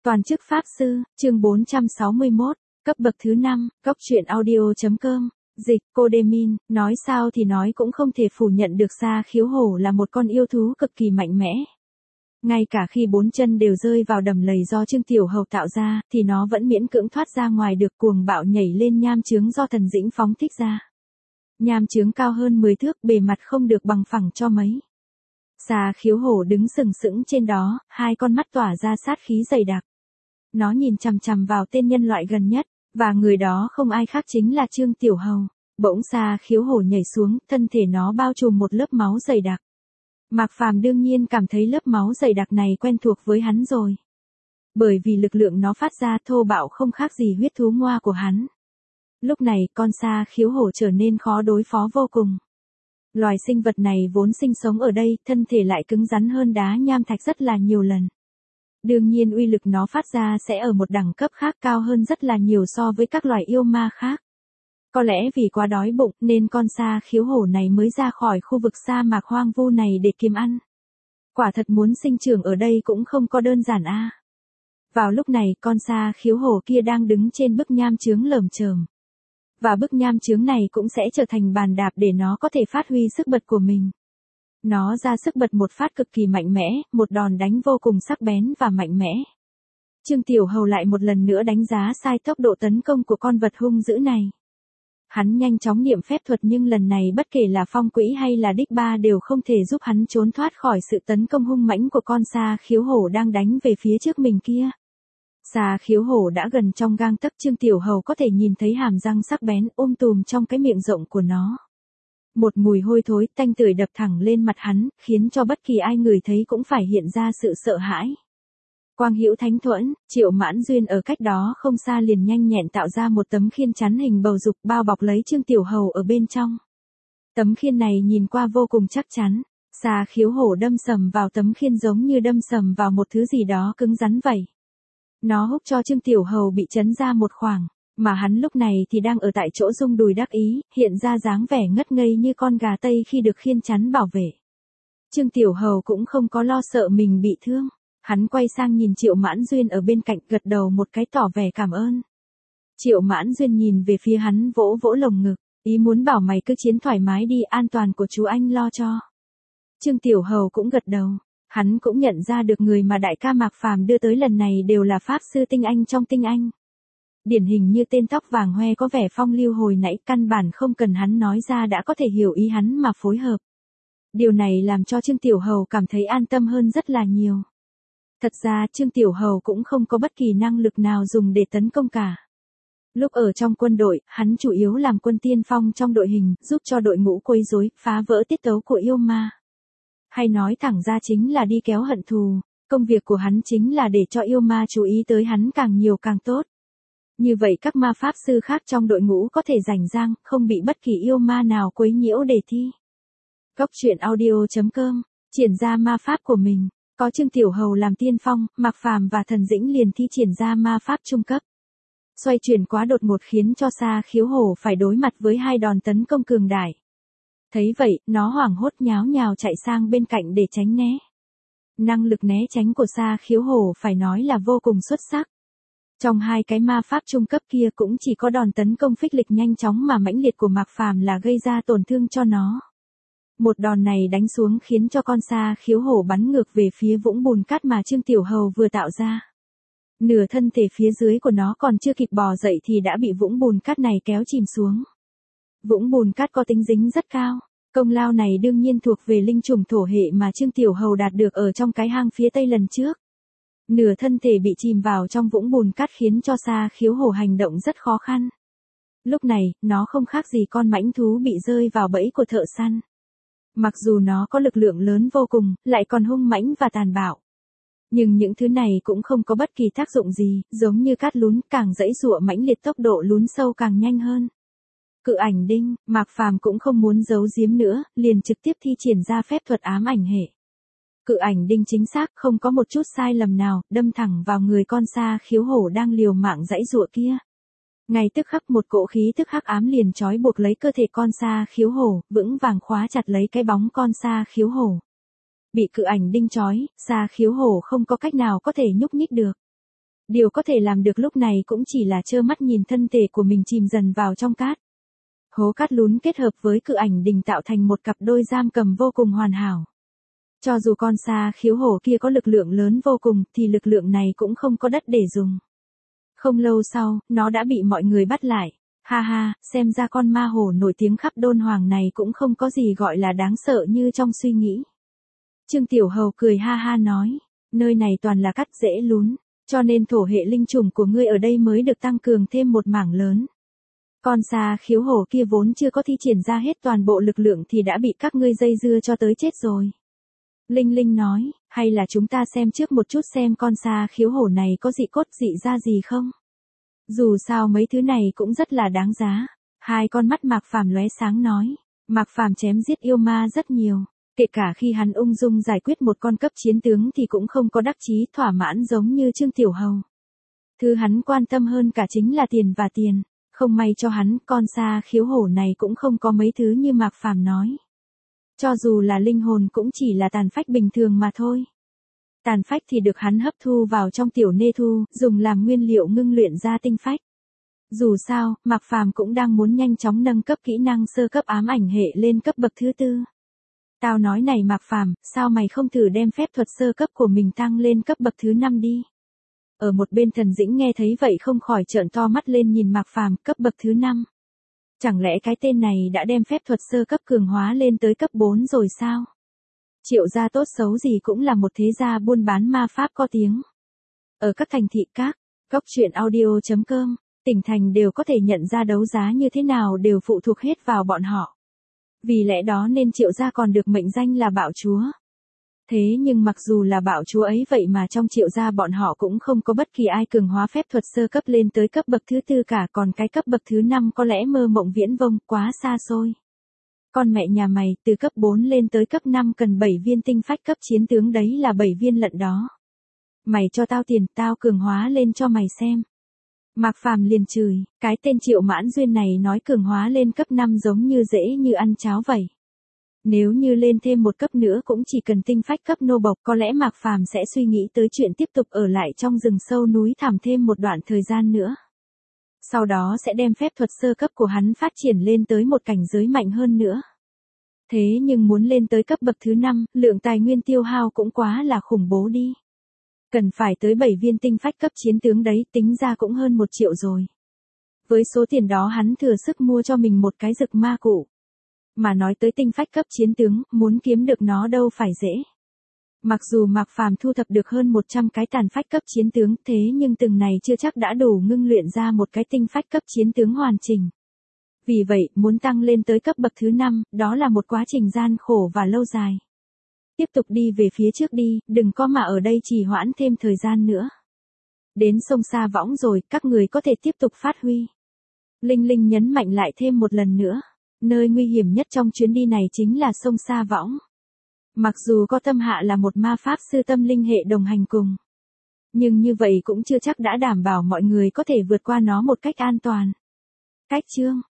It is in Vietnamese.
Toàn chức Pháp Sư, chương 461, cấp bậc thứ 5, Cốc truyện audio.com, dịch, cô Đê Min, nói sao thì nói cũng không thể phủ nhận được Sa Khiếu Hổ là một con yêu thú cực kỳ mạnh mẽ. Ngay cả khi bốn chân đều rơi vào đầm lầy do Trương Tiểu Hầu tạo ra, thì nó vẫn miễn cưỡng thoát ra ngoài được, cuồng bạo nhảy lên nham chướng do Thần Dĩnh phóng thích ra. Nham chướng cao hơn 10 thước, bề mặt không được bằng phẳng cho mấy. Sa Khiếu Hổ đứng sừng sững trên đó, hai con mắt tỏa ra sát khí dày đặc. Nó nhìn chằm chằm vào tên nhân loại gần nhất, và người đó không ai khác chính là Trương Tiểu Hầu. Bỗng Sa Khiếu Hổ nhảy xuống, thân thể nó bao trùm một lớp máu dày đặc. Mạc Phàm đương nhiên cảm thấy lớp máu dày đặc này quen thuộc với hắn rồi. Bởi vì lực lượng nó phát ra thô bạo không khác gì huyết thú ngoa của hắn. Lúc này con Sa Khiếu Hổ trở nên khó đối phó vô cùng. Loài sinh vật này vốn sinh sống ở đây, thân thể lại cứng rắn hơn đá nham thạch rất là nhiều lần. Đương nhiên uy lực nó phát ra sẽ ở một đẳng cấp khác, cao hơn rất là nhiều so với các loài yêu ma khác. Có lẽ vì quá đói bụng nên con Sa Khiếu Hổ này mới ra khỏi khu vực sa mạc hoang vu này để kiếm ăn. Quả thật muốn sinh trưởng ở đây cũng không có đơn giản a. Vào lúc này con Sa Khiếu Hổ kia đang đứng trên bức nham chướng lởm chởm. Và bức nham chướng này cũng sẽ trở thành bàn đạp để nó có thể phát huy sức bật của mình. Nó ra sức bật một phát cực kỳ mạnh mẽ, một đòn đánh vô cùng sắc bén và mạnh mẽ. Trương Tiểu Hầu lại một lần nữa đánh giá sai tốc độ tấn công của con vật hung dữ này. Hắn nhanh chóng niệm phép thuật nhưng lần này bất kể là phong quỹ hay là đích ba đều không thể giúp hắn trốn thoát khỏi sự tấn công hung mãnh của con Sa Khiếu Hổ đang đánh về phía trước mình kia. Sa Khiếu Hổ đã gần trong gang tấc, Trương Tiểu Hầu có thể nhìn thấy hàm răng sắc bén tùm trong cái miệng rộng của nó. Một mùi hôi thối tanh tưởi đập thẳng lên mặt hắn, khiến cho bất kỳ ai người thấy cũng phải hiện ra sự sợ hãi. Quang Hữu Thánh Thuẫn, Triệu Mãn Duyên ở cách đó không xa liền nhanh nhẹn tạo ra một tấm khiên chắn hình bầu dục bao bọc lấy Trương Tiểu Hầu ở bên trong. Tấm khiên này nhìn qua vô cùng chắc chắn. Sa Khiếu Hổ đâm sầm vào tấm khiên giống như đâm sầm vào một thứ gì đó cứng rắn vậy. Nó húc cho Trương Tiểu Hầu bị chấn ra một khoảng, mà hắn lúc này thì đang ở tại chỗ rung đùi đắc ý, hiện ra dáng vẻ ngất ngây như con gà Tây khi được khiên chắn bảo vệ. Trương Tiểu Hầu cũng không có lo sợ mình bị thương. Hắn quay sang nhìn Triệu Mãn Duyên ở bên cạnh, gật đầu một cái tỏ vẻ cảm ơn. Triệu Mãn Duyên nhìn về phía hắn, vỗ vỗ lồng ngực, ý muốn bảo mày cứ chiến thoải mái đi, an toàn của chú anh lo cho. Trương Tiểu Hầu cũng gật đầu, hắn cũng nhận ra được người mà đại ca Mạc Phàm đưa tới lần này đều là pháp sư tinh anh trong tinh anh. Điển hình như tên tóc vàng hoe có vẻ phong lưu hồi nãy, căn bản không cần hắn nói ra đã có thể hiểu ý hắn mà phối hợp. Điều này làm cho Trương Tiểu Hầu cảm thấy an tâm hơn rất là nhiều. Thật ra Trương Tiểu Hầu cũng không có bất kỳ năng lực nào dùng để tấn công cả. Lúc ở trong quân đội, hắn chủ yếu làm quân tiên phong trong đội hình, giúp cho đội ngũ quấy rối, phá vỡ tiết tấu của yêu ma. Hay nói thẳng ra chính là đi kéo hận thù, công việc của hắn chính là để cho yêu ma chú ý tới hắn càng nhiều càng tốt. Như vậy các ma pháp sư khác trong đội ngũ có thể rảnh rang, không bị bất kỳ yêu ma nào quấy nhiễu đề thi. Cốc truyện audio.com, triển ra ma pháp của mình. Có Trương Tiểu Hầu làm tiên phong, Mạc Phàm và Thần Dĩnh liền thi triển ra ma pháp trung cấp. Xoay chuyển quá đột ngột khiến cho Sa Khiếu Hổ phải đối mặt với hai đòn tấn công cường đại. Thấy vậy, nó hoảng hốt nháo nhào chạy sang bên cạnh để tránh né. Năng lực né tránh của Sa Khiếu Hổ phải nói là vô cùng xuất sắc. Trong hai cái ma pháp trung cấp kia cũng chỉ có đòn tấn công phích lịch nhanh chóng mà mãnh liệt của Mạc Phàm là gây ra tổn thương cho nó. Một đòn này đánh xuống khiến cho con Sa Khiếu Hổ bắn ngược về phía vũng bùn cát mà Trương Tiểu Hầu vừa tạo ra. Nửa thân thể phía dưới của nó còn chưa kịp bò dậy thì đã bị vũng bùn cát này kéo chìm xuống. Vũng bùn cát có tính dính rất cao, công lao này đương nhiên thuộc về linh chủng thổ hệ mà Trương Tiểu Hầu đạt được ở trong cái hang phía tây lần trước. Nửa thân thể bị chìm vào trong vũng bùn cát khiến cho Sa Khiếu Hổ hành động rất khó khăn. Lúc này, nó không khác gì con mãnh thú bị rơi vào bẫy của thợ săn. Mặc dù nó có lực lượng lớn vô cùng, lại còn hung mãnh và tàn bạo. Nhưng những thứ này cũng không có bất kỳ tác dụng gì, giống như cát lún, càng giãy giụa mãnh liệt tốc độ lún sâu càng nhanh hơn. Cự ảnh đinh, Mạc Phàm cũng không muốn giấu giếm nữa, liền trực tiếp thi triển ra phép thuật ám ảnh hệ. Cự ảnh đinh chính xác, không có một chút sai lầm nào, đâm thẳng vào người con Sa Khiếu Hổ đang liều mạng giãy giụa kia. Ngay tức khắc một cỗ khí tức hắc ám liền trói buộc lấy cơ thể con Sa Khiếu Hổ, vững vàng khóa chặt lấy cái bóng con Sa Khiếu Hổ. Bị cự ảnh đinh trói, Sa Khiếu Hổ không có cách nào có thể nhúc nhích được. Điều có thể làm được lúc này cũng chỉ là trơ mắt nhìn thân thể của mình chìm dần vào trong cát. Hố cát lún kết hợp với cự ảnh đình tạo thành một cặp đôi giam cầm vô cùng hoàn hảo. Cho dù con sa khiếu hổ kia có lực lượng lớn vô cùng thì lực lượng này cũng không có đất để dùng. Không lâu sau, nó đã bị mọi người bắt lại. Ha ha, xem ra con ma hổ nổi tiếng khắp Đôn Hoàng này cũng không có gì gọi là đáng sợ như trong suy nghĩ. Trương Tiểu Hầu cười ha ha nói, nơi này toàn là cát dễ lún, cho nên thổ hệ linh trùng của ngươi ở đây mới được tăng cường thêm một mảng lớn. Con sa khiếu hổ kia vốn chưa có thi triển ra hết toàn bộ lực lượng thì đã bị các ngươi dây dưa cho tới chết rồi. Linh Linh nói, hay là chúng ta xem trước một chút xem con sa khiếu hổ này có dị cốt dị ra gì không? Dù sao mấy thứ này cũng rất là đáng giá. Hai con mắt Mạc Phàm lóe sáng nói, Mạc Phàm chém giết yêu ma rất nhiều. Kể cả khi hắn ung dung giải quyết một con cấp chiến tướng thì cũng không có đắc chí thỏa mãn giống như Trương Tiểu Hầu. Thứ hắn quan tâm hơn cả chính là tiền và tiền. Không may cho hắn, con sa khiếu hổ này cũng không có mấy thứ như Mạc Phàm nói. Cho dù là linh hồn cũng chỉ là tàn phách bình thường mà thôi. Tàn phách thì được hắn hấp thu vào trong tiểu nê thu, dùng làm nguyên liệu ngưng luyện ra tinh phách. Dù sao, Mạc Phàm cũng đang muốn nhanh chóng nâng cấp kỹ năng sơ cấp ám ảnh hệ lên cấp bậc thứ 4. Tao nói này Mạc Phàm, sao mày không thử đem phép thuật sơ cấp của mình tăng lên cấp bậc thứ 5 đi? Ở một bên Thần Dĩnh nghe thấy vậy không khỏi trợn to mắt lên nhìn Mạc Phàm, cấp bậc thứ 5. Chẳng lẽ cái tên này đã đem phép thuật sơ cấp cường hóa lên tới cấp 4 rồi sao? Triệu gia tốt xấu gì cũng là một thế gia buôn bán ma pháp có tiếng. Ở các thành thị các, góc truyện audio.com, tỉnh thành đều có thể nhận ra đấu giá như thế nào đều phụ thuộc hết vào bọn họ. Vì lẽ đó nên Triệu gia còn được mệnh danh là bạo chúa. Thế nhưng mặc dù là bạo chúa ấy vậy mà trong Triệu gia bọn họ cũng không có bất kỳ ai cường hóa phép thuật sơ cấp lên tới cấp bậc thứ 4 cả, còn cái cấp bậc thứ 5 có lẽ mơ mộng viễn vông, quá xa xôi. Con mẹ nhà mày, từ cấp 4 lên tới cấp 5 cần 7 viên tinh phách cấp chiến tướng đấy là 7 viên lận đó. Mày cho tao tiền, tao cường hóa lên cho mày xem. Mạc Phàm liền chửi, cái tên Triệu Mãn Duyên này nói cường hóa lên cấp 5 giống như dễ như ăn cháo vậy. Nếu như lên thêm một cấp nữa cũng chỉ cần tinh phách cấp nô bộc, có lẽ Mạc Phàm sẽ suy nghĩ tới chuyện tiếp tục ở lại trong rừng sâu núi thẳm thêm một đoạn thời gian nữa. Sau đó sẽ đem phép thuật sơ cấp của hắn phát triển lên tới một cảnh giới mạnh hơn nữa. Thế nhưng muốn lên tới cấp bậc thứ 5, lượng tài nguyên tiêu hao cũng quá là khủng bố đi. Cần phải tới 7 viên tinh phách cấp chiến tướng đấy, tính ra cũng hơn 1 triệu rồi. Với số tiền đó hắn thừa sức mua cho mình một cái dực ma cụ. Mà nói tới tinh phách cấp chiến tướng, muốn kiếm được nó đâu phải dễ. Mặc dù Mạc Phàm thu thập được hơn 100 cái tàn phách cấp chiến tướng, thế nhưng từng này chưa chắc đã đủ ngưng luyện ra một cái tinh phách cấp chiến tướng hoàn chỉnh. Vì vậy, muốn tăng lên tới cấp bậc thứ 5, đó là một quá trình gian khổ và lâu dài. Tiếp tục đi về phía trước đi, đừng có mà ở đây trì hoãn thêm thời gian nữa. Đến sông Sa Võng rồi, các người có thể tiếp tục phát huy. Linh Linh nhấn mạnh lại thêm một lần nữa. Nơi nguy hiểm nhất trong chuyến đi này chính là sông Sa Võng. Mặc dù có Tâm Hạ là một ma pháp sư tâm linh hệ đồng hành cùng. Nhưng như vậy cũng chưa chắc đã đảm bảo mọi người có thể vượt qua nó một cách an toàn. Cách chương